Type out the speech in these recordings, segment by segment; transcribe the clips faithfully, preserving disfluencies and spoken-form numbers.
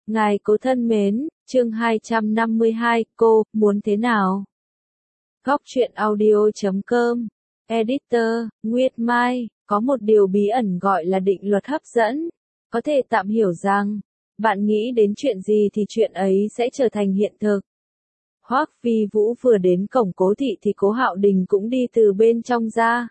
Ngài cố thân mến, chương hai trăm năm mươi hai, cô, muốn thế nào? Góc truyện audio chấm com, Editor, Nguyệt Mai, có một điều bí ẩn gọi là định luật hấp dẫn. Có thể tạm hiểu rằng, bạn nghĩ đến chuyện gì thì chuyện ấy sẽ trở thành hiện thực. Hoắc Vi Vũ vừa đến cổng Cố thị thì Cố Hạo Đình cũng đi từ bên trong ra.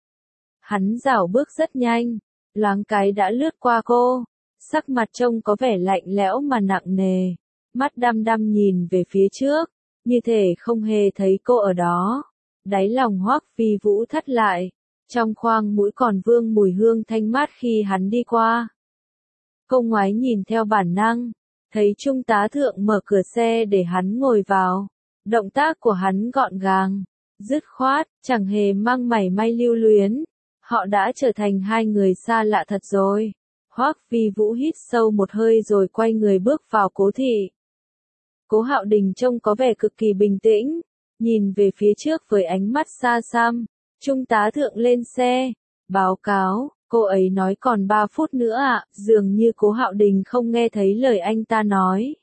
Hắn dảo bước rất nhanh, loáng cái đã lướt qua cô, sắc mặt trông có vẻ lạnh lẽo mà nặng nề, mắt đăm đăm nhìn về phía trước, như thể không hề thấy cô ở đó. Đáy lòng Hoắc Vi Vũ thắt lại, trong khoang mũi còn vương mùi hương thanh mát khi hắn đi qua. Cô ngoái nhìn theo bản năng, thấy trung tá thượng mở cửa xe để hắn ngồi vào. Động tác của hắn gọn gàng, dứt khoát, chẳng hề mang mảy may lưu luyến. Họ đã trở thành hai người xa lạ thật rồi. Hoắc Vi Vũ hít sâu một hơi rồi quay người bước vào Cố thị. Cố Hạo Đình trông có vẻ cực kỳ bình tĩnh, nhìn về phía trước với ánh mắt xa xăm. Trung tá thượng lên xe, báo cáo, cô ấy nói còn ba phút nữa ạ, dường như Cố Hạo Đình không nghe thấy lời anh ta nói.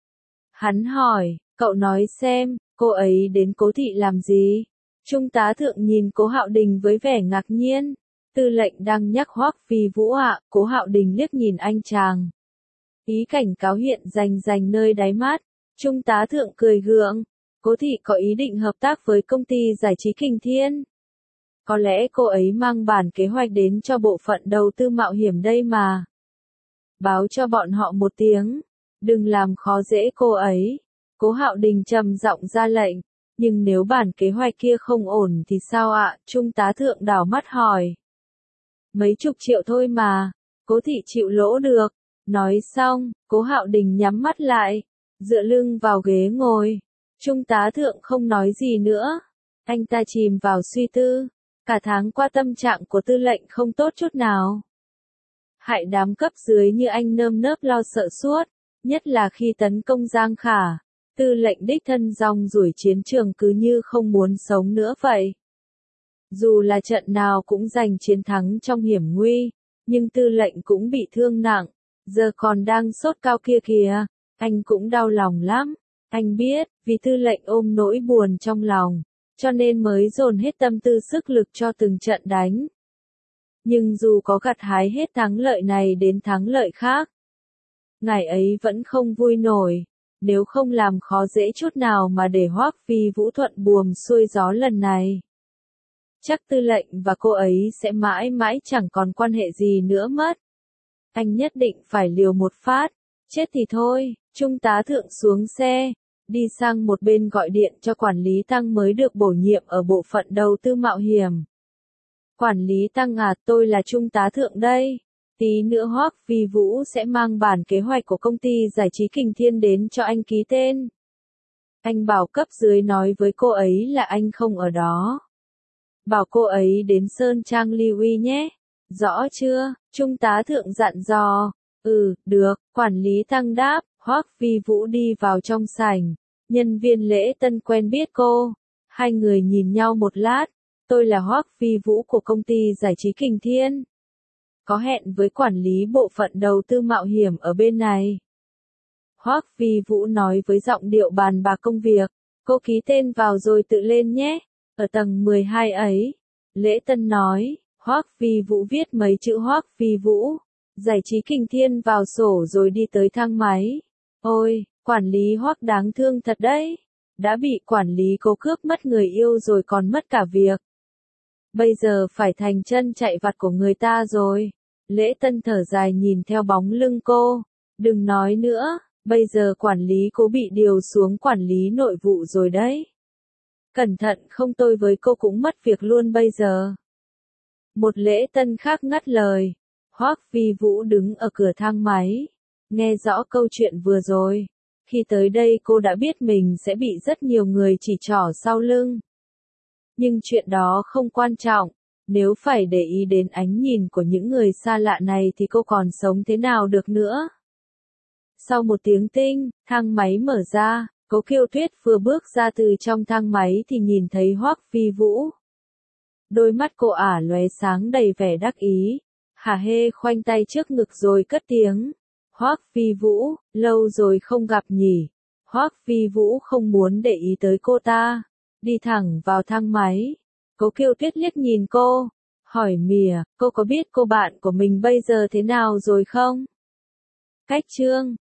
Hắn hỏi, cậu nói xem, cô ấy đến Cố thị làm gì? Trung tá thượng nhìn Cố Hạo Đình với vẻ ngạc nhiên. Tư lệnh đang nhắc Hoắc Vi Vũ ạ, Cố Hạo Đình liếc nhìn anh chàng. Ý cảnh cáo hiện rành rành nơi đáy mắt. Trung tá thượng cười gượng. Cố thị có ý định hợp tác với công ty giải trí Kình Thiên. Có lẽ cô ấy mang bản kế hoạch đến cho bộ phận đầu tư mạo hiểm đây mà. Báo cho bọn họ một tiếng. Đừng làm khó dễ cô ấy. Cố Hạo Đình trầm giọng ra lệnh. Nhưng nếu bản kế hoạch kia không ổn thì sao ạ? Trung tá thượng đảo mắt hỏi. Mấy chục triệu thôi mà. Cố thị chịu lỗ được. Nói xong, Cố Hạo Đình nhắm mắt lại, dựa lưng vào ghế ngồi. Trung tá thượng không nói gì nữa. Anh ta chìm vào suy tư. Cả tháng qua tâm trạng của tư lệnh không tốt chút nào. Hại đám cấp dưới như anh nơm nớp lo sợ suốt, nhất là khi tấn công Giang Khả. Tư lệnh đích thân rong ruổi chiến trường cứ như không muốn sống nữa vậy. Dù là trận nào cũng giành chiến thắng trong hiểm nguy, nhưng tư lệnh cũng bị thương nặng, giờ còn đang sốt cao kia kìa, anh cũng đau lòng lắm. Anh biết, vì tư lệnh ôm nỗi buồn trong lòng, cho nên mới dồn hết tâm tư sức lực cho từng trận đánh. Nhưng dù có gặt hái hết thắng lợi này đến thắng lợi khác, ngày ấy vẫn không vui nổi. Nếu không làm khó dễ chút nào mà để Hoắc Vi Vũ thuận buồm xuôi gió lần này, chắc tư lệnh và cô ấy sẽ mãi mãi chẳng còn quan hệ gì nữa mất. Anh nhất định phải liều một phát, chết thì thôi. Trung tá thượng xuống xe, đi sang một bên gọi điện cho quản lý Tăng mới được bổ nhiệm ở bộ phận đầu tư mạo hiểm. Quản lý Tăng à, tôi là trung tá thượng đây. Tí nữa Hoắc Vi Vũ sẽ mang bản kế hoạch của công ty giải trí Kình Thiên đến cho anh ký tên. Anh bảo cấp dưới nói với cô ấy là anh không ở đó. Bảo cô ấy đến Sơn Trang Lưu Y nhé. Rõ chưa? Trung tá thượng dặn dò. Ừ, được, quản lý Tăng đáp. Hoắc Vi Vũ đi vào trong sảnh. Nhân viên lễ tân quen biết cô. Hai người nhìn nhau một lát. Tôi là Hoắc Vi Vũ của công ty giải trí Kình Thiên. Có hẹn với quản lý bộ phận đầu tư mạo hiểm ở bên này. Hoắc Vi Vũ nói với giọng điệu bàn bạc công việc. Cô ký tên vào rồi tự lên nhé. Ở tầng mười hai ấy. Lễ tân nói. Hoắc Vi Vũ viết mấy chữ Hoắc Vi Vũ. Giải trí Kình Thiên vào sổ rồi đi tới thang máy. Ôi, quản lý Hoắc đáng thương thật đấy. Đã bị quản lý cố cướp mất người yêu rồi còn mất cả việc. Bây giờ phải thành chân chạy vặt của người ta rồi. Lễ tân thở dài nhìn theo bóng lưng cô. Đừng nói nữa, bây giờ quản lý Cố bị điều xuống quản lý nội vụ rồi đấy. Cẩn thận không tôi với cô cũng mất việc luôn bây giờ. Một lễ tân khác ngắt lời. Hoắc Vi Vũ đứng ở cửa thang máy. Nghe rõ câu chuyện vừa rồi. Khi tới đây cô đã biết mình sẽ bị rất nhiều người chỉ trỏ sau lưng. Nhưng chuyện đó không quan trọng. Nếu phải để ý đến ánh nhìn của những người xa lạ này thì cô còn sống thế nào được nữa. Sau một tiếng tinh, thang máy mở ra, Cố Kiêu Tuyết vừa bước ra từ trong thang máy thì nhìn thấy Hoắc Vi Vũ. Đôi mắt cô ả lóe sáng đầy vẻ đắc ý, hả hê khoanh tay trước ngực rồi cất tiếng. Hoắc Phi Vũ, lâu rồi không gặp nhỉ. Hoắc Phi Vũ không muốn để ý tới cô ta, đi thẳng vào thang máy. Cố Kiều Tuyết liếc nhìn cô, hỏi mỉa, cô có biết cô bạn của mình bây giờ thế nào rồi không? Cách chương